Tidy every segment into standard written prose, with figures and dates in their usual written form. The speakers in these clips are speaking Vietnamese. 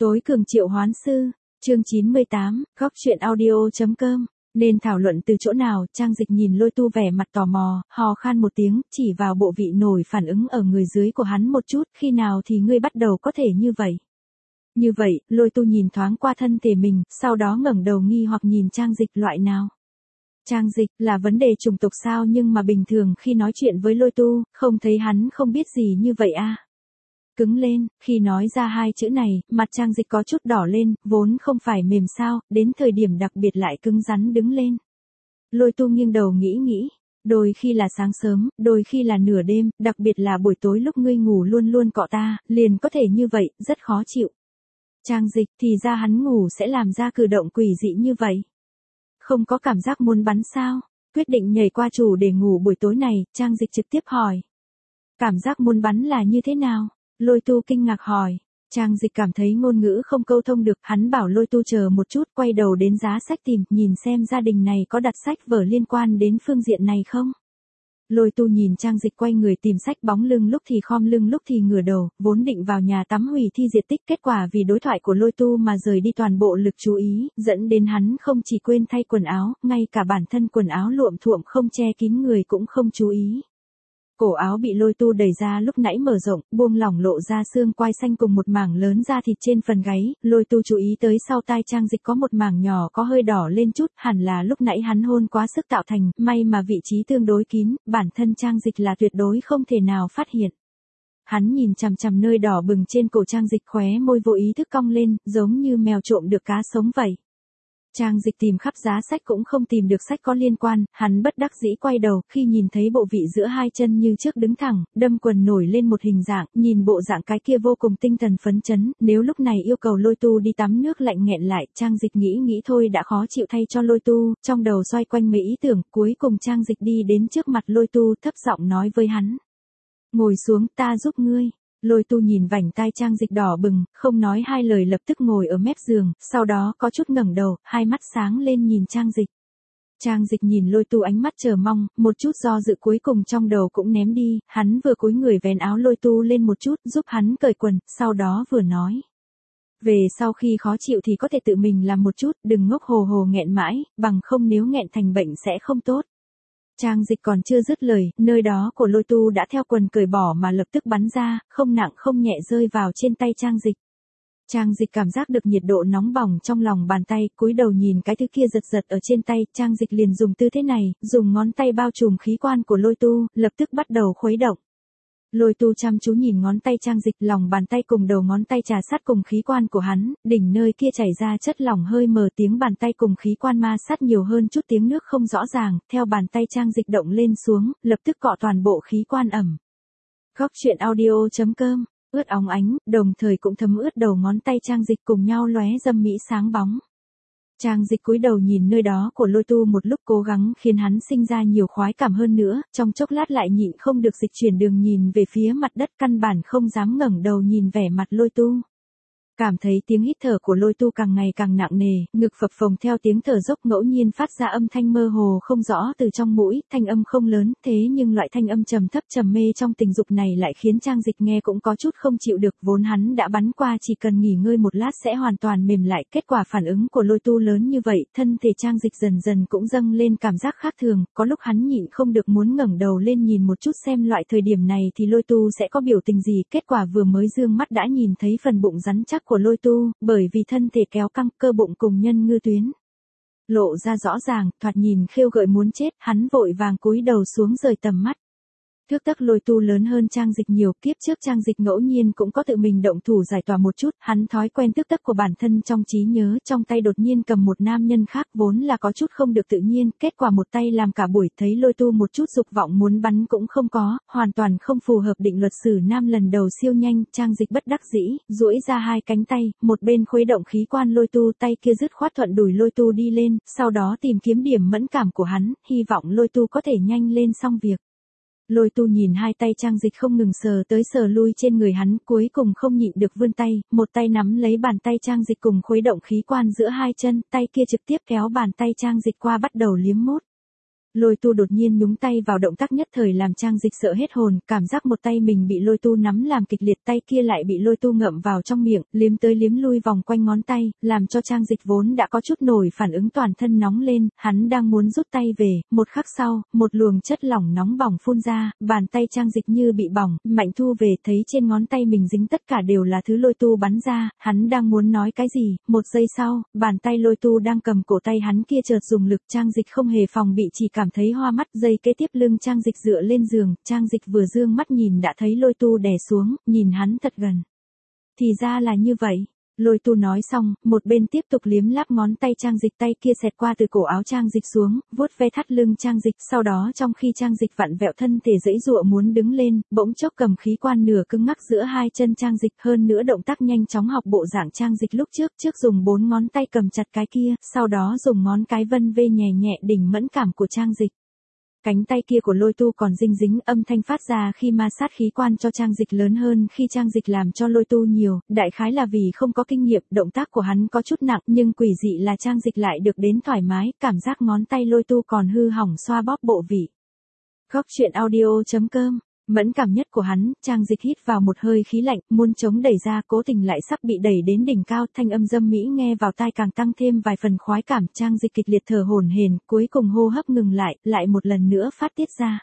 Tối cường triệu hoán sư, chương 98, góc truyện audio.com. Nên thảo luận từ chỗ nào? Trang Dịch nhìn Lôi Tu vẻ mặt tò mò, hò khan một tiếng, chỉ vào bộ vị nổi phản ứng ở người dưới của hắn một chút, khi nào thì ngươi bắt đầu có thể như vậy? Như vậy, Lôi Tu nhìn thoáng qua thân thể mình, sau đó ngẩng đầu nghi hoặc nhìn Trang Dịch, loại nào? Trang Dịch, là vấn đề chủng tộc sao? Nhưng mà bình thường khi nói chuyện với Lôi Tu, không thấy hắn không biết gì như vậy à? Cứng lên, khi nói ra hai chữ này, mặt Trang Dịch có chút đỏ lên, vốn không phải mềm sao, đến thời điểm đặc biệt lại cứng rắn đứng lên. Lôi Tu nghiêng đầu nghĩ, đôi khi là sáng sớm, đôi khi là nửa đêm, đặc biệt là buổi tối lúc ngươi ngủ luôn luôn cọ ta, liền có thể như vậy, rất khó chịu. Trang Dịch, thì ra hắn ngủ sẽ làm ra cử động quỷ dị như vậy. Không có cảm giác muốn bắn sao? Quyết định nhảy qua chủ để ngủ buổi tối này, Trang Dịch trực tiếp hỏi. Cảm giác muốn bắn là như thế nào? Lôi Tu kinh ngạc hỏi. Trang Dịch cảm thấy ngôn ngữ không câu thông được, hắn bảo Lôi Tu chờ một chút, quay đầu đến giá sách tìm, nhìn xem gia đình này có đặt sách vở liên quan đến phương diện này không. Lôi Tu nhìn Trang Dịch quay người tìm sách, bóng lưng lúc thì khom lưng lúc thì ngửa đầu, vốn định vào nhà tắm hủy thi diệt tích, kết quả vì đối thoại của Lôi Tu mà rời đi toàn bộ lực chú ý, dẫn đến hắn không chỉ quên thay quần áo, ngay cả bản thân quần áo luộm thuộm không che kín người cũng không chú ý. Cổ áo bị Lôi Tu đẩy ra lúc nãy mở rộng, buông lỏng lộ ra xương quai xanh cùng một mảng lớn da thịt trên phần gáy, Lôi Tu chú ý tới sau tai Trang Dịch có một mảng nhỏ có hơi đỏ lên chút, hẳn là lúc nãy hắn hôn quá sức tạo thành, may mà vị trí tương đối kín, bản thân Trang Dịch là tuyệt đối không thể nào phát hiện. Hắn nhìn chằm chằm nơi đỏ bừng trên cổ Trang Dịch, khóe môi vô ý thức cong lên, giống như mèo trộm được cá sống vậy. Trang Dịch tìm khắp giá sách cũng không tìm được sách có liên quan, hắn bất đắc dĩ quay đầu, khi nhìn thấy bộ vị giữa hai chân như trước đứng thẳng, đâm quần nổi lên một hình dạng, nhìn bộ dạng cái kia vô cùng tinh thần phấn chấn, nếu lúc này yêu cầu Lôi Tu đi tắm nước lạnh nghẹn lại, Trang Dịch nghĩ thôi đã khó chịu thay cho Lôi Tu, trong đầu xoay quanh mấy ý tưởng, cuối cùng Trang Dịch đi đến trước mặt Lôi Tu, thấp giọng nói với hắn. Ngồi xuống, ta giúp ngươi. Lôi Tu nhìn vành tai Trang Dịch đỏ bừng, không nói hai lời lập tức ngồi ở mép giường, sau đó có chút ngẩng đầu, hai mắt sáng lên nhìn Trang Dịch. Trang Dịch nhìn Lôi Tu ánh mắt chờ mong, một chút do dự cuối cùng trong đầu cũng ném đi, hắn vừa cúi người vén áo Lôi Tu lên một chút, giúp hắn cởi quần, sau đó vừa nói. Về sau khi khó chịu thì có thể tự mình làm một chút, đừng ngốc hồ hồ nghẹn mãi, bằng không nếu nghẹn thành bệnh sẽ không tốt. Trang Dịch còn chưa dứt lời, nơi đó của Lôi Tu đã theo quần cởi bỏ mà lập tức bắn ra, không nặng không nhẹ rơi vào trên tay Trang Dịch. Trang Dịch cảm giác được nhiệt độ nóng bỏng trong lòng bàn tay, cúi đầu nhìn cái thứ kia giật giật ở trên tay, Trang Dịch liền dùng tư thế này, dùng ngón tay bao trùm khí quan của Lôi Tu, lập tức bắt đầu khuấy động. Lôi Tu chăm chú nhìn ngón tay Trang Dịch, lòng bàn tay cùng đầu ngón tay trà sát cùng khí quan của hắn, đỉnh nơi kia chảy ra chất lỏng hơi mờ, tiếng bàn tay cùng khí quan ma sát nhiều hơn chút, tiếng nước không rõ ràng, theo bàn tay Trang Dịch động lên xuống, lập tức cọ toàn bộ khí quan ẩm. Góc truyện audio.com, ướt óng ánh, đồng thời cũng thấm ướt đầu ngón tay Trang Dịch cùng nhau lóe dâm mỹ sáng bóng. Trang Dịch cúi đầu nhìn nơi đó của Lôi Tu một lúc, cố gắng khiến hắn sinh ra nhiều khoái cảm hơn nữa, trong chốc lát lại nhịn không được dịch chuyển đường nhìn về phía mặt đất, căn bản không dám ngẩng đầu nhìn vẻ mặt Lôi Tu. Cảm thấy tiếng hít thở của Lôi Tu càng ngày càng nặng nề, ngực phập phồng theo tiếng thở dốc, ngẫu nhiên phát ra âm thanh mơ hồ không rõ từ trong mũi, thanh âm không lớn, thế nhưng loại thanh âm trầm thấp trầm mê trong tình dục này lại khiến Trang Dịch nghe cũng có chút không chịu được, vốn hắn đã bắn qua chỉ cần nghỉ ngơi một lát sẽ hoàn toàn mềm lại, kết quả phản ứng của Lôi Tu lớn như vậy, thân thể Trang Dịch dần dần cũng dâng lên cảm giác khác thường, có lúc hắn nhịn không được muốn ngẩng đầu lên nhìn một chút xem loại thời điểm này thì Lôi Tu sẽ có biểu tình gì, kết quả vừa mới dương mắt đã nhìn thấy phần bụng rắn chắc của Lôi Tu, bởi vì thân thể kéo căng, cơ bụng cùng nhân ngư tuyến lộ ra rõ ràng, thoạt nhìn khêu gợi muốn chết, hắn vội vàng cúi đầu xuống rời tầm mắt. Thước tấc Lôi Tu lớn hơn Trang Dịch nhiều, kiếp trước Trang Dịch ngẫu nhiên cũng có tự mình động thủ giải tỏa một chút, hắn thói quen thước tấc của bản thân trong trí nhớ, trong tay đột nhiên cầm một nam nhân khác vốn là có chút không được tự nhiên, kết quả một tay làm cả buổi, thấy Lôi Tu một chút dục vọng muốn bắn cũng không có, hoàn toàn không phù hợp định luật xử nam lần đầu siêu nhanh, Trang Dịch bất đắc dĩ, duỗi ra hai cánh tay, một bên khuấy động khí quan Lôi Tu, tay kia dứt khoát thuận đùi Lôi Tu đi lên, sau đó tìm kiếm điểm mẫn cảm của hắn, hy vọng Lôi Tu có thể nhanh lên xong việc. Lôi Tu nhìn hai tay Trang Dịch không ngừng sờ tới sờ lui trên người hắn, cuối cùng không nhịn được vươn tay, một tay nắm lấy bàn tay Trang Dịch cùng khuấy động khí quan giữa hai chân, tay kia trực tiếp kéo bàn tay Trang Dịch qua bắt đầu liếm mốt. Lôi tu đột nhiên nhúng tay vào động tác nhất thời làm Trang Dịch sợ hết hồn, cảm giác một tay mình bị lôi tu nắm làm kịch liệt, tay kia lại bị lôi tu ngậm vào trong miệng, liếm tới liếm lui vòng quanh ngón tay, làm cho Trang Dịch vốn đã có chút nổi phản ứng toàn thân nóng lên, hắn đang muốn rút tay về, một khắc sau, một luồng chất lỏng nóng bỏng phun ra, bàn tay Trang Dịch như bị bỏng, mạnh thu về thấy trên ngón tay mình dính tất cả đều là thứ lôi tu bắn ra, hắn đang muốn nói cái gì, một giây sau, bàn tay lôi tu đang cầm cổ tay hắn kia chợt dùng lực, Trang Dịch không hề phòng bị chỉ cảm thấy hoa mắt. Giây kế tiếp lưng Trang Dịch dựa lên giường, Trang Dịch vừa dương mắt nhìn đã thấy lôi tu đè xuống, nhìn hắn thật gần. Thì ra là như vậy. Lôi tu nói xong, một bên tiếp tục liếm láp ngón tay Trang Dịch, tay kia xẹt qua từ cổ áo Trang Dịch xuống, vuốt ve thắt lưng Trang Dịch, sau đó trong khi Trang Dịch vặn vẹo thân thể giãy giụa muốn đứng lên, bỗng chốc cầm khí quan nửa cứng ngắc giữa hai chân Trang Dịch, hơn nữa động tác nhanh chóng học bộ dạng Trang Dịch lúc trước dùng 4 ngón tay cầm chặt cái kia, sau đó dùng ngón cái vân vê nhẹ nhẹ đỉnh mẫn cảm của Trang Dịch. Cánh tay kia của lôi tu còn dinh dính âm thanh phát ra khi ma sát khí quan cho Trang Dịch lớn hơn khi Trang Dịch làm cho lôi tu nhiều, đại khái là vì không có kinh nghiệm, động tác của hắn có chút nặng nhưng quỷ dị là Trang Dịch lại được đến thoải mái, cảm giác ngón tay lôi tu còn hư hỏng xoa bóp bộ vị. Góc truyện audio.com. Mẫn cảm nhất của hắn, Trang Dịch hít vào một hơi khí lạnh, muốn chống đẩy ra, cố tình lại sắp bị đẩy đến đỉnh cao, thanh âm dâm mỹ nghe vào tai càng tăng thêm vài phần khoái cảm, Trang Dịch kịch liệt thở hổn hển, cuối cùng hô hấp ngừng lại một lần nữa phát tiết ra.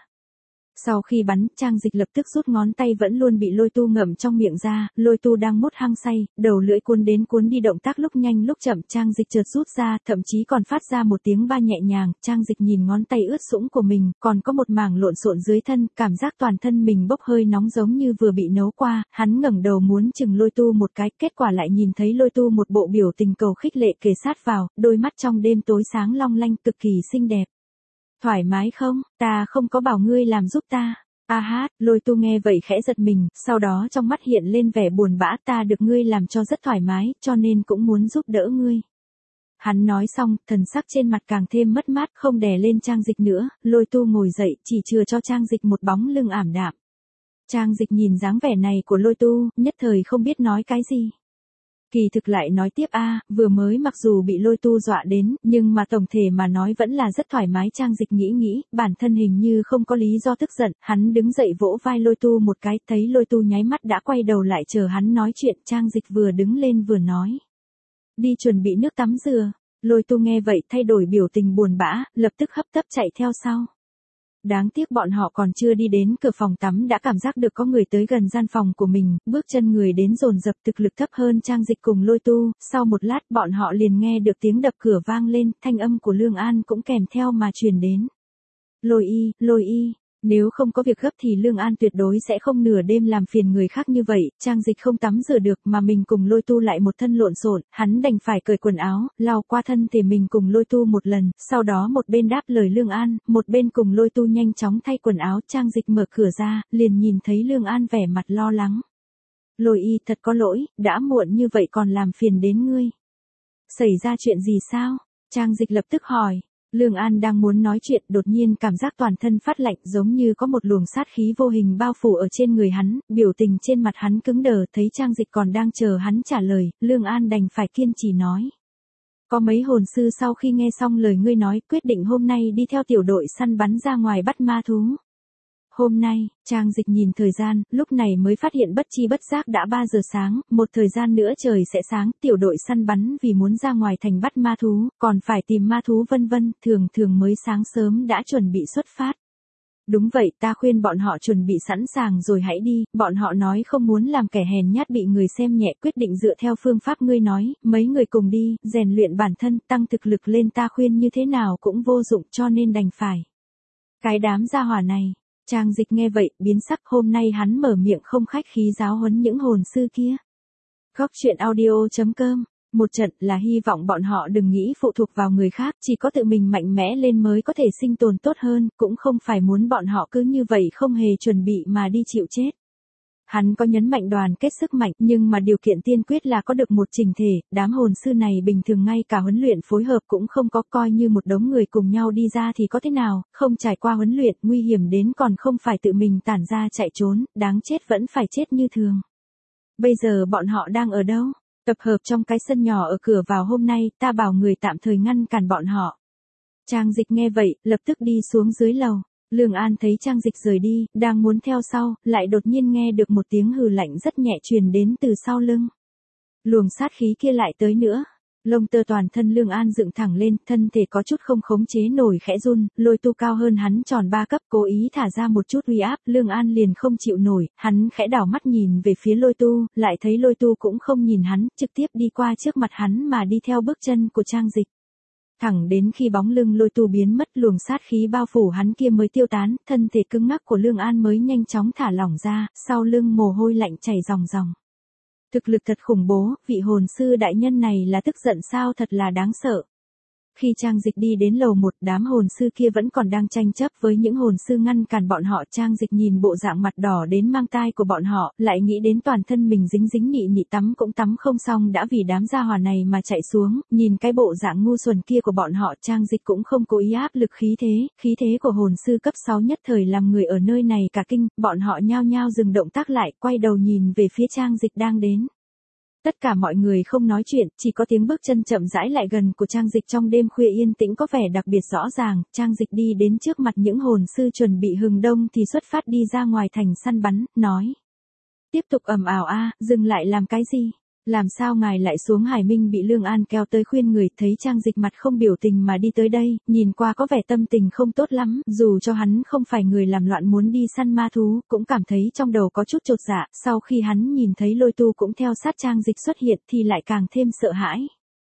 Sau khi bắn, Trang Dịch lập tức rút ngón tay vẫn luôn bị lôi tu ngậm trong miệng ra, lôi tu đang mút hăng say, đầu lưỡi cuốn đến cuốn đi động tác lúc nhanh lúc chậm, Trang Dịch chợt rút ra, thậm chí còn phát ra một tiếng ba nhẹ nhàng, Trang Dịch nhìn ngón tay ướt sũng của mình, còn có một mảng lộn xộn dưới thân, cảm giác toàn thân mình bốc hơi nóng giống như vừa bị nấu qua, hắn ngẩng đầu muốn chừng lôi tu một cái, kết quả lại nhìn thấy lôi tu một bộ biểu tình cầu khích lệ kề sát vào, đôi mắt trong đêm tối sáng long lanh cực kỳ xinh đẹp. Thoải mái không, ta không có bảo ngươi làm giúp ta. A hát, lôi tu nghe vậy khẽ giật mình, sau đó trong mắt hiện lên vẻ buồn bã, ta được ngươi làm cho rất thoải mái, cho nên cũng muốn giúp đỡ ngươi. Hắn nói xong, thần sắc trên mặt càng thêm mất mát, không đè lên Trang Dịch nữa, lôi tu ngồi dậy, chỉ chừa cho Trang Dịch một bóng lưng ảm đạm. Trang Dịch nhìn dáng vẻ này của lôi tu, nhất thời không biết nói cái gì. Kỳ thực lại nói tiếp vừa mới mặc dù bị lôi tu dọa đến, nhưng mà tổng thể mà nói vẫn là rất thoải mái. Trang Dịch nghĩ, bản thân hình như không có lý do tức giận, hắn đứng dậy vỗ vai lôi tu một cái, thấy lôi tu nháy mắt đã quay đầu lại chờ hắn nói chuyện, Trang Dịch vừa đứng lên vừa nói. Đi chuẩn bị nước tắm rửa, lôi tu nghe vậy thay đổi biểu tình buồn bã, lập tức hấp tấp chạy theo sau. Đáng tiếc bọn họ còn chưa đi đến cửa phòng tắm đã cảm giác được có người tới gần gian phòng của mình, bước chân người đến dồn dập, thực lực thấp hơn Trang Dịch cùng lôi tu, sau một lát bọn họ liền nghe được tiếng đập cửa vang lên, thanh âm của Lương An cũng kèm theo mà truyền đến. Lôi y, nếu không có việc gấp thì Lương An tuyệt đối sẽ không nửa đêm làm phiền người khác như vậy, Trang Dịch không tắm rửa được mà mình cùng lôi tu lại một thân lộn xộn, hắn đành phải cởi quần áo, lau qua thân thể mình cùng lôi tu một lần, sau đó một bên đáp lời Lương An, một bên cùng lôi tu nhanh chóng thay quần áo. Trang Dịch mở cửa ra, liền nhìn thấy Lương An vẻ mặt lo lắng. Lôi y, thật có lỗi, đã muộn như vậy còn làm phiền đến ngươi. Xảy ra chuyện gì sao? Trang Dịch lập tức hỏi. Lương An đang muốn nói chuyện, đột nhiên cảm giác toàn thân phát lạnh, giống như có một luồng sát khí vô hình bao phủ ở trên người hắn, biểu tình trên mặt hắn cứng đờ, thấy Trang Dịch còn đang chờ hắn trả lời, Lương An đành phải kiên trì nói. Có mấy hồn sư sau khi nghe xong lời ngươi nói, quyết định hôm nay đi theo tiểu đội săn bắn ra ngoài bắt ma thú. Hôm nay, Trang Dịch nhìn thời gian, lúc này mới phát hiện bất chi bất giác đã 3 giờ sáng, một thời gian nữa trời sẽ sáng, tiểu đội săn bắn vì muốn ra ngoài thành bắt ma thú, còn phải tìm ma thú vân vân, thường mới sáng sớm đã chuẩn bị xuất phát. Đúng vậy, ta khuyên bọn họ chuẩn bị sẵn sàng rồi hãy đi, bọn họ nói không muốn làm kẻ hèn nhát bị người xem nhẹ, quyết định dựa theo phương pháp ngươi nói, mấy người cùng đi, rèn luyện bản thân, tăng thực lực lên, ta khuyên như thế nào cũng vô dụng cho nên đành phải. Cái đám gia hỏa này. Trang Dịch nghe vậy, biến sắc, hôm nay hắn mở miệng không khách khí giáo huấn những hồn sư kia. Góc truyện audio.com. Một trận là hy vọng bọn họ đừng nghĩ phụ thuộc vào người khác, chỉ có tự mình mạnh mẽ lên mới có thể sinh tồn tốt hơn, cũng không phải muốn bọn họ cứ như vậy không hề chuẩn bị mà đi chịu chết. Hắn có nhấn mạnh đoàn kết sức mạnh, nhưng mà điều kiện tiên quyết là có được một chỉnh thể, đám hồn sư này bình thường ngay cả huấn luyện phối hợp cũng không có, coi như một đống người cùng nhau đi ra thì có thế nào, không trải qua huấn luyện, nguy hiểm đến còn không phải tự mình tản ra chạy trốn, đáng chết vẫn phải chết như thường. Bây giờ bọn họ đang ở đâu? Tập hợp trong cái sân nhỏ ở cửa vào hôm nay, ta bảo người tạm thời ngăn cản bọn họ. Trang Dịch nghe vậy, lập tức đi xuống dưới lầu. Lương An thấy Trang Dịch rời đi, đang muốn theo sau, lại đột nhiên nghe được một tiếng hừ lạnh rất nhẹ truyền đến từ sau lưng. Luồng sát khí kia lại tới nữa. Lông tơ toàn thân Lương An dựng thẳng lên, thân thể có chút không khống chế nổi khẽ run, Lôi Tu cao hơn hắn tròn 3 cấp, cố ý thả ra một chút uy áp, Lương An liền không chịu nổi, hắn khẽ đảo mắt nhìn về phía Lôi Tu, lại thấy Lôi Tu cũng không nhìn hắn, trực tiếp đi qua trước mặt hắn mà đi theo bước chân của Trang Dịch. Thẳng đến khi bóng lưng Lôi Tu biến mất, luồng sát khí bao phủ hắn kia mới tiêu tán, thân thể cứng ngắc của Lương An mới nhanh chóng thả lỏng ra, sau lưng mồ hôi lạnh chảy ròng ròng. Thực lực thật khủng bố, vị hồn sư đại nhân này là tức giận sao, thật là đáng sợ. Khi Trang Dịch đi đến lầu 1, đám hồn sư kia vẫn còn đang tranh chấp với những hồn sư ngăn cản bọn họ. Trang Dịch nhìn bộ dạng mặt đỏ đến mang tai của bọn họ, lại nghĩ đến toàn thân mình dính dính nị nị, tắm cũng tắm không xong đã vì đám gia hỏa này mà chạy xuống, nhìn cái bộ dạng ngu xuẩn kia của bọn họ, Trang Dịch cũng không cố ý áp lực khí thế của hồn sư cấp 6 nhất thời làm người ở nơi này cả kinh, bọn họ nhao nhao dừng động tác lại, quay đầu nhìn về phía Trang Dịch đang đến. Tất cả mọi người không nói chuyện, chỉ có tiếng bước chân chậm rãi lại gần của Trang Dịch trong đêm khuya yên tĩnh có vẻ đặc biệt rõ ràng. Trang Dịch đi đến trước mặt những hồn sư chuẩn bị hừng đông thì xuất phát đi ra ngoài thành săn bắn, nói. Tiếp tục ầm ào a, dừng lại làm cái gì? Làm sao ngài lại xuống? Hải Minh bị Lương An kéo tới khuyên người, thấy Trang Dịch mặt không biểu tình mà đi tới đây, nhìn qua có vẻ tâm tình không tốt lắm, dù cho hắn không phải người làm loạn muốn đi săn ma thú, cũng cảm thấy trong đầu có chút chột dạ, sau khi hắn nhìn thấy Lôi Tu cũng theo sát Trang Dịch xuất hiện thì lại càng thêm sợ hãi.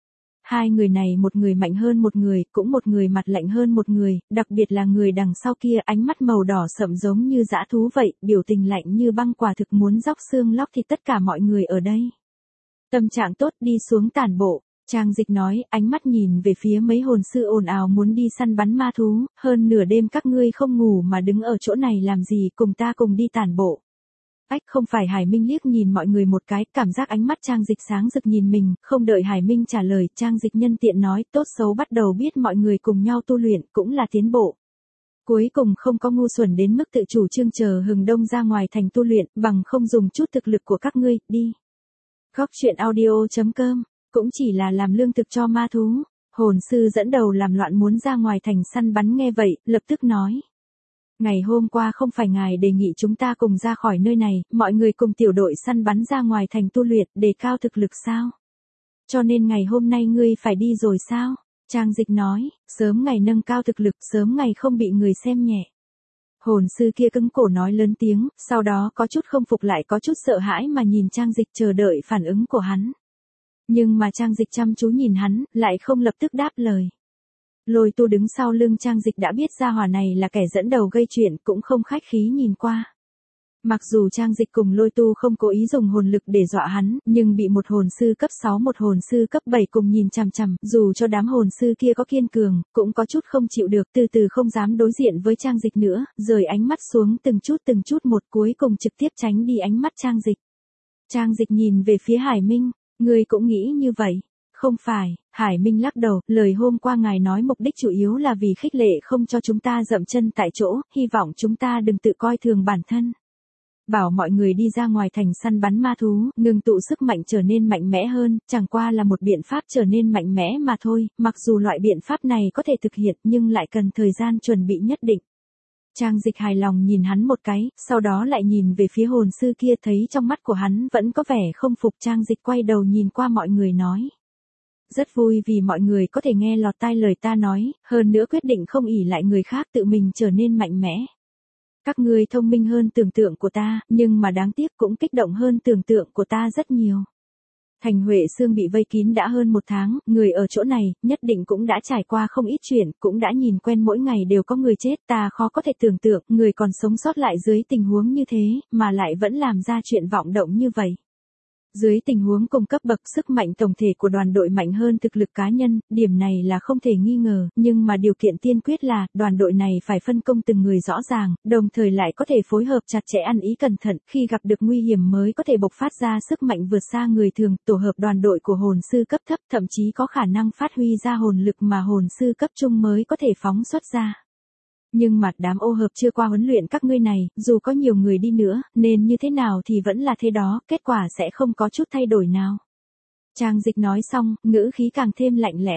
Hai người này, một người mạnh hơn một người, cũng một người mặt lạnh hơn một người, đặc biệt là người đằng sau kia, ánh mắt màu đỏ sậm giống như dã thú vậy, biểu tình lạnh như băng, quả thực muốn róc xương lóc thịt tất cả mọi người ở đây. Tâm trạng tốt, đi xuống tản bộ. Trang Dịch nói, ánh mắt nhìn về phía mấy hồn sư ồn ào muốn đi săn bắn ma thú, hơn nửa đêm các ngươi không ngủ mà đứng ở chỗ này làm gì, cùng ta cùng đi tản bộ. Ách, không phải. Hải Minh liếc nhìn mọi người một cái, cảm giác ánh mắt Trang Dịch sáng rực nhìn mình, không đợi Hải Minh trả lời, Trang Dịch nhân tiện nói, tốt xấu bắt đầu biết mọi người cùng nhau tu luyện, cũng là tiến bộ. Cuối cùng không có ngu xuẩn đến mức tự chủ trương chờ hừng đông ra ngoài thành tu luyện, bằng không dùng chút thực lực của các ngươi, đi. Góc truyện audio.com, cũng chỉ là làm lương thực cho ma thú. Hồn sư dẫn đầu làm loạn muốn ra ngoài thành săn bắn nghe vậy, lập tức nói. Ngày hôm qua không phải ngài đề nghị chúng ta cùng ra khỏi nơi này, mọi người cùng tiểu đội săn bắn ra ngoài thành tu luyện, đề cao thực lực sao? Cho nên ngày hôm nay ngươi phải đi rồi sao? Trang Dịch nói, sớm ngày nâng cao thực lực, sớm ngày không bị người xem nhẹ. Hồn sư kia cứng cổ nói lớn tiếng, sau đó có chút không phục lại có chút sợ hãi mà nhìn Trang Dịch chờ đợi phản ứng của hắn. Nhưng mà Trang Dịch chăm chú nhìn hắn, lại không lập tức đáp lời. Lôi Tu đứng sau lưng Trang Dịch đã biết gia hỏa này là kẻ dẫn đầu gây chuyện, cũng không khách khí nhìn qua. Mặc dù Trang Dịch cùng Lôi Tu không cố ý dùng hồn lực để dọa hắn, nhưng bị một hồn sư cấp 6 một hồn sư cấp 7 cùng nhìn chằm chằm, dù cho đám hồn sư kia có kiên cường, cũng có chút không chịu được, từ từ không dám đối diện với Trang Dịch nữa, rời ánh mắt xuống từng chút một, cuối cùng trực tiếp tránh đi ánh mắt Trang Dịch. Trang Dịch nhìn về phía Hải Minh, ngươi cũng nghĩ như vậy? Không phải. Hải Minh lắc đầu, lời hôm qua ngài nói mục đích chủ yếu là vì khích lệ không cho chúng ta dậm chân tại chỗ, hy vọng chúng ta đừng tự coi thường bản thân. Bảo mọi người đi ra ngoài thành săn bắn ma thú, ngừng tụ sức mạnh trở nên mạnh mẽ hơn, chẳng qua là một biện pháp trở nên mạnh mẽ mà thôi, mặc dù loại biện pháp này có thể thực hiện nhưng lại cần thời gian chuẩn bị nhất định. Trang Dịch hài lòng nhìn hắn một cái, sau đó lại nhìn về phía hồn sư kia, thấy trong mắt của hắn vẫn có vẻ không phục. Trang Dịch quay đầu nhìn qua mọi người nói. Rất vui vì mọi người có thể nghe lọt tai lời ta nói, hơn nữa quyết định không ỷ lại người khác, tự mình trở nên mạnh mẽ. Các ngươi thông minh hơn tưởng tượng của ta, nhưng mà đáng tiếc cũng kích động hơn tưởng tượng của ta rất nhiều. Thành Huệ Sương bị vây kín đã hơn 1 tháng, người ở chỗ này, nhất định cũng đã trải qua không ít chuyện, cũng đã nhìn quen mỗi ngày đều có người chết, ta khó có thể tưởng tượng, người còn sống sót lại dưới tình huống như thế, mà lại vẫn làm ra chuyện vọng động như vậy. Dưới tình huống cùng cấp bậc, sức mạnh tổng thể của đoàn đội mạnh hơn thực lực cá nhân, điểm này là không thể nghi ngờ, nhưng mà điều kiện tiên quyết là, đoàn đội này phải phân công từng người rõ ràng, đồng thời lại có thể phối hợp chặt chẽ, ăn ý cẩn thận, khi gặp được nguy hiểm mới có thể bộc phát ra sức mạnh vượt xa người thường. Tổ hợp đoàn đội của hồn sư cấp thấp thậm chí có khả năng phát huy ra hồn lực mà hồn sư cấp trung mới có thể phóng xuất ra. Nhưng mà đám ô hợp chưa qua huấn luyện các ngươi này, dù có nhiều người đi nữa, nên như thế nào thì vẫn là thế đó, kết quả sẽ không có chút thay đổi nào. Trang Dịch nói xong, ngữ khí càng thêm lạnh lẽo.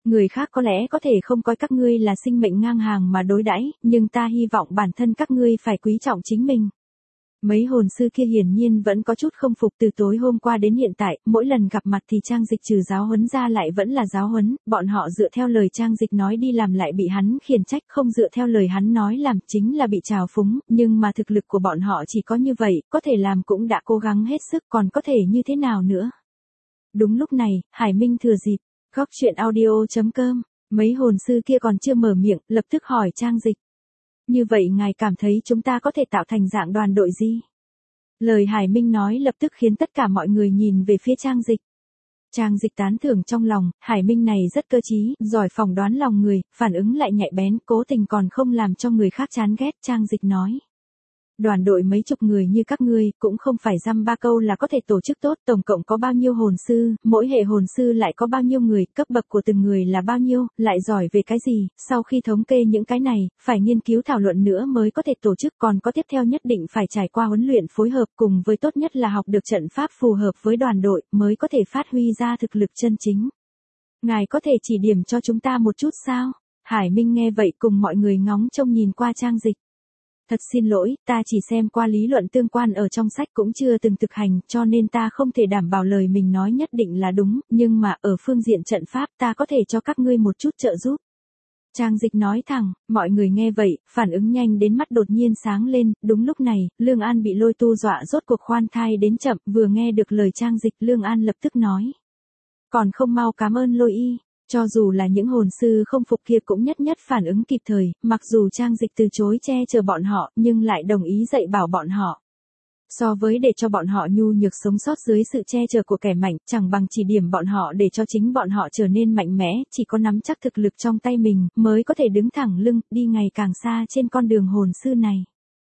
Người khác có lẽ có thể không coi các ngươi là sinh mệnh ngang hàng mà đối đãi, nhưng ta hy vọng bản thân các ngươi phải quý trọng chính mình. Mấy hồn sư kia hiển nhiên vẫn có chút không phục, từ tối hôm qua đến hiện tại, mỗi lần gặp mặt thì Trang Dịch trừ giáo huấn ra lại vẫn là giáo huấn, bọn họ dựa theo lời Trang Dịch nói đi làm lại bị hắn khiển trách, không dựa theo lời hắn nói làm chính là bị trào phúng, nhưng mà thực lực của bọn họ chỉ có như vậy, có thể làm cũng đã cố gắng hết sức, còn có thể như thế nào nữa. Đúng lúc này, Hải Minh thừa dịp, góc chuyện audio.com, mấy hồn sư kia còn chưa mở miệng, lập tức hỏi Trang Dịch. Như vậy ngài cảm thấy chúng ta có thể tạo thành dạng đoàn đội gì? Lời Hải Minh nói lập tức khiến tất cả mọi người nhìn về phía Trang Dịch. Trang Dịch tán thưởng trong lòng, Hải Minh này rất cơ trí, giỏi phỏng đoán lòng người, phản ứng lại nhạy bén, cố tình còn không làm cho người khác chán ghét. Trang Dịch nói. Đoàn đội mấy chục người như các ngươi, cũng không phải dăm ba câu là có thể tổ chức tốt, tổng cộng có bao nhiêu hồn sư, mỗi hệ hồn sư lại có bao nhiêu người, cấp bậc của từng người là bao nhiêu, lại giỏi về cái gì, sau khi thống kê những cái này, phải nghiên cứu thảo luận nữa mới có thể tổ chức, còn có tiếp theo nhất định phải trải qua huấn luyện phối hợp, cùng với tốt nhất là học được trận pháp phù hợp với đoàn đội, mới có thể phát huy ra thực lực chân chính. Ngài có thể chỉ điểm cho chúng ta một chút sao? Hải Minh nghe vậy cùng mọi người ngóng trông nhìn qua Trang Dịch. Thật xin lỗi, ta chỉ xem qua lý luận tương quan ở trong sách cũng chưa từng thực hành, cho nên ta không thể đảm bảo lời mình nói nhất định là đúng, nhưng mà ở phương diện trận pháp ta có thể cho các ngươi một chút trợ giúp. Trang Dịch nói thẳng, mọi người nghe vậy, phản ứng nhanh đến mắt đột nhiên sáng lên, đúng lúc này, Lương An bị Lôi Tu dọa rốt cuộc khoan thai đến chậm, vừa nghe được lời Trang Dịch Lương An lập tức nói. Còn không mau cảm ơn Lôi Y. Cho dù là những hồn sư không phục kia cũng nhất nhất phản ứng kịp thời, mặc dù Trang Dịch từ chối che chở bọn họ, nhưng lại đồng ý dạy bảo bọn họ. So với để cho bọn họ nhu nhược sống sót dưới sự che chở của kẻ mạnh, chẳng bằng chỉ điểm bọn họ để cho chính bọn họ trở nên mạnh mẽ, chỉ có nắm chắc thực lực trong tay mình, mới có thể đứng thẳng lưng, đi ngày càng xa trên con đường hồn sư này.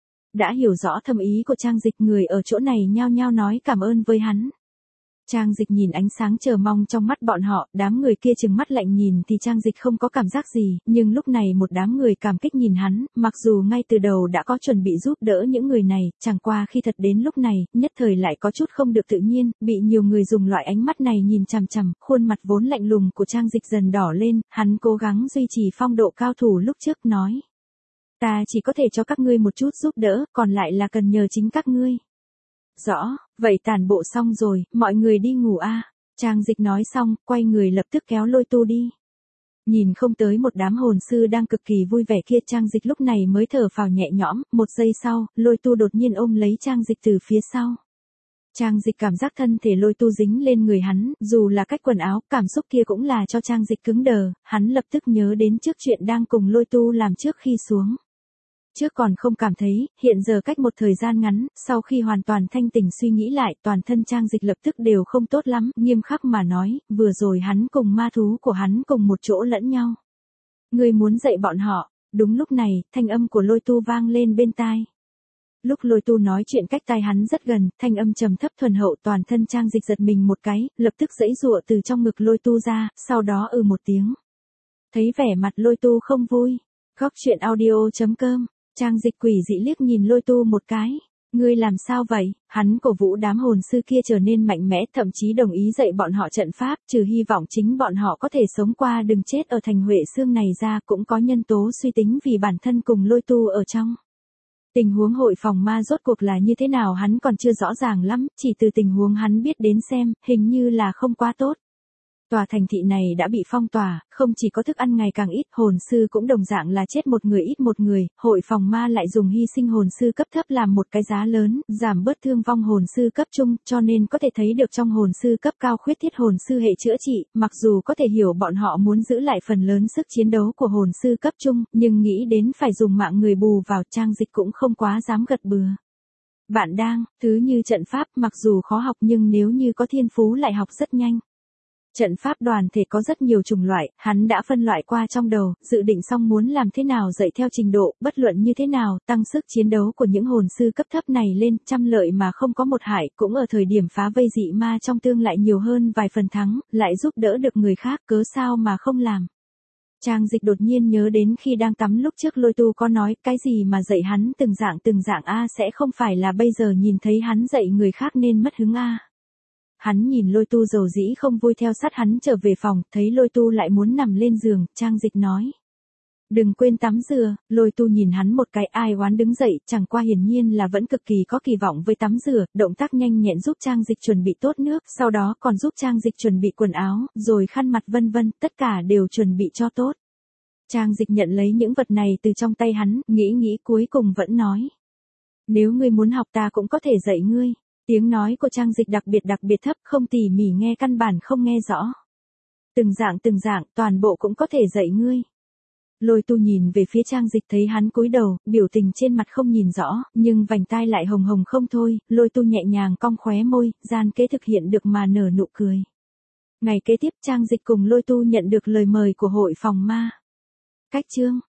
Đã hiểu rõ thâm ý của Trang Dịch, người ở chỗ này nhao nhao nói cảm ơn với hắn. Trang Dịch nhìn ánh sáng chờ mong trong mắt bọn họ, đám người kia trừng mắt lạnh nhìn thì Trang Dịch không có cảm giác gì, nhưng lúc này một đám người cảm kích nhìn hắn, mặc dù ngay từ đầu đã có chuẩn bị giúp đỡ những người này, chẳng qua khi thật đến lúc này, nhất thời lại có chút không được tự nhiên, bị nhiều người dùng loại ánh mắt này nhìn chằm chằm, khuôn mặt vốn lạnh lùng của Trang Dịch dần đỏ lên, hắn cố gắng duy trì phong độ cao thủ lúc trước nói. Ta chỉ có thể cho các ngươi một chút giúp đỡ, còn lại là cần nhờ chính các ngươi. Rõ, vậy tản bộ xong rồi, mọi người đi ngủ a. Trang Dịch nói xong, quay người lập tức kéo Lôi Tu đi. Nhìn không tới một đám hồn sư đang cực kỳ vui vẻ kia, Trang Dịch lúc này mới thở phào nhẹ nhõm, một giây sau, Lôi Tu đột nhiên ôm lấy Trang Dịch từ phía sau. Trang Dịch cảm giác thân thể Lôi Tu dính lên người hắn, dù là cách quần áo, cảm xúc kia cũng là cho Trang Dịch cứng đờ, hắn lập tức nhớ đến trước chuyện đang cùng Lôi Tu làm trước khi xuống. Trước còn không cảm thấy, hiện giờ cách một thời gian ngắn, sau khi hoàn toàn thanh tỉnh suy nghĩ lại, toàn thân Trang Dịch lập tức đều không tốt lắm, nghiêm khắc mà nói, vừa rồi hắn cùng ma thú của hắn cùng một chỗ lẫn nhau. Ngươi muốn dạy bọn họ, đúng lúc này, thanh âm của Lôi Tu vang lên bên tai. Lúc Lôi Tu nói chuyện cách tai hắn rất gần, thanh âm trầm thấp thuần hậu, toàn thân Trang Dịch giật mình một cái, lập tức giãy giụa từ trong ngực Lôi Tu ra, sau đó một tiếng. Thấy vẻ mặt Lôi Tu không vui, góc chuyện audio.com. Trang Dịch quỷ dị liếc nhìn Lôi Tu một cái. Ngươi làm sao vậy? Hắn cổ vũ đám hồn sư kia trở nên mạnh mẽ, thậm chí đồng ý dạy bọn họ trận pháp, trừ hy vọng chính bọn họ có thể sống qua đừng chết ở thành Huệ Xương này ra, cũng có nhân tố suy tính vì bản thân cùng Lôi Tu ở trong. Tình huống hội phòng ma rốt cuộc là như thế nào hắn còn chưa rõ ràng lắm, chỉ từ tình huống hắn biết đến xem, hình như là không quá tốt. Tòa thành thị này đã bị phong tỏa, không chỉ có thức ăn ngày càng ít, hồn sư cũng đồng dạng là chết một người ít một người, hội phòng ma lại dùng hy sinh hồn sư cấp thấp làm một cái giá lớn, giảm bớt thương vong hồn sư cấp trung, cho nên có thể thấy được trong hồn sư cấp cao khuyết thiết hồn sư hệ chữa trị, mặc dù có thể hiểu bọn họ muốn giữ lại phần lớn sức chiến đấu của hồn sư cấp trung, nhưng nghĩ đến phải dùng mạng người bù vào, Trang Dịch cũng không quá dám gật bừa. Bạn đang, thứ như trận pháp mặc dù khó học nhưng nếu như có thiên phú lại học rất nhanh. Trận pháp đoàn thể có rất nhiều chủng loại, hắn đã phân loại qua trong đầu, dự định xong muốn làm thế nào dạy theo trình độ, bất luận như thế nào, tăng sức chiến đấu của những hồn sư cấp thấp này lên, trăm lợi mà không có một hại, cũng ở thời điểm phá vây dị ma trong tương lại nhiều hơn vài phần thắng, lại giúp đỡ được người khác, cớ sao mà không làm. Trang Dịch đột nhiên nhớ đến khi đang tắm lúc trước Lôi Tu có nói, cái gì mà dạy hắn từng dạng sẽ không phải là bây giờ nhìn thấy hắn dạy người khác nên mất hứng a. Hắn nhìn lôi tu dầu dĩ không vui theo sát hắn trở về phòng, thấy lôi tu lại muốn nằm lên giường, Trang Dịch nói. Đừng quên tắm rửa, lôi tu nhìn hắn một cái ai oán đứng dậy, chẳng qua hiển nhiên là vẫn cực kỳ có kỳ vọng với tắm rửa, động tác nhanh nhẹn giúp Trang Dịch chuẩn bị tốt nước, sau đó còn giúp Trang Dịch chuẩn bị quần áo, rồi khăn mặt vân vân, tất cả đều chuẩn bị cho tốt. Trang Dịch nhận lấy những vật này từ trong tay hắn, nghĩ cuối cùng vẫn nói. Nếu ngươi muốn học ta cũng có thể dạy ngươi. Tiếng nói của Trang Dịch đặc biệt thấp, không tỉ mỉ nghe căn bản không nghe rõ. Từng dạng, toàn bộ cũng có thể dạy ngươi. Lôi tu nhìn về phía Trang Dịch thấy hắn cúi đầu, biểu tình trên mặt không nhìn rõ, nhưng vành tai lại hồng hồng không thôi, lôi tu nhẹ nhàng cong khóe môi, gian kế thực hiện được mà nở nụ cười. Ngày kế tiếp Trang Dịch cùng lôi tu nhận được lời mời của hội phòng ma. Cách chương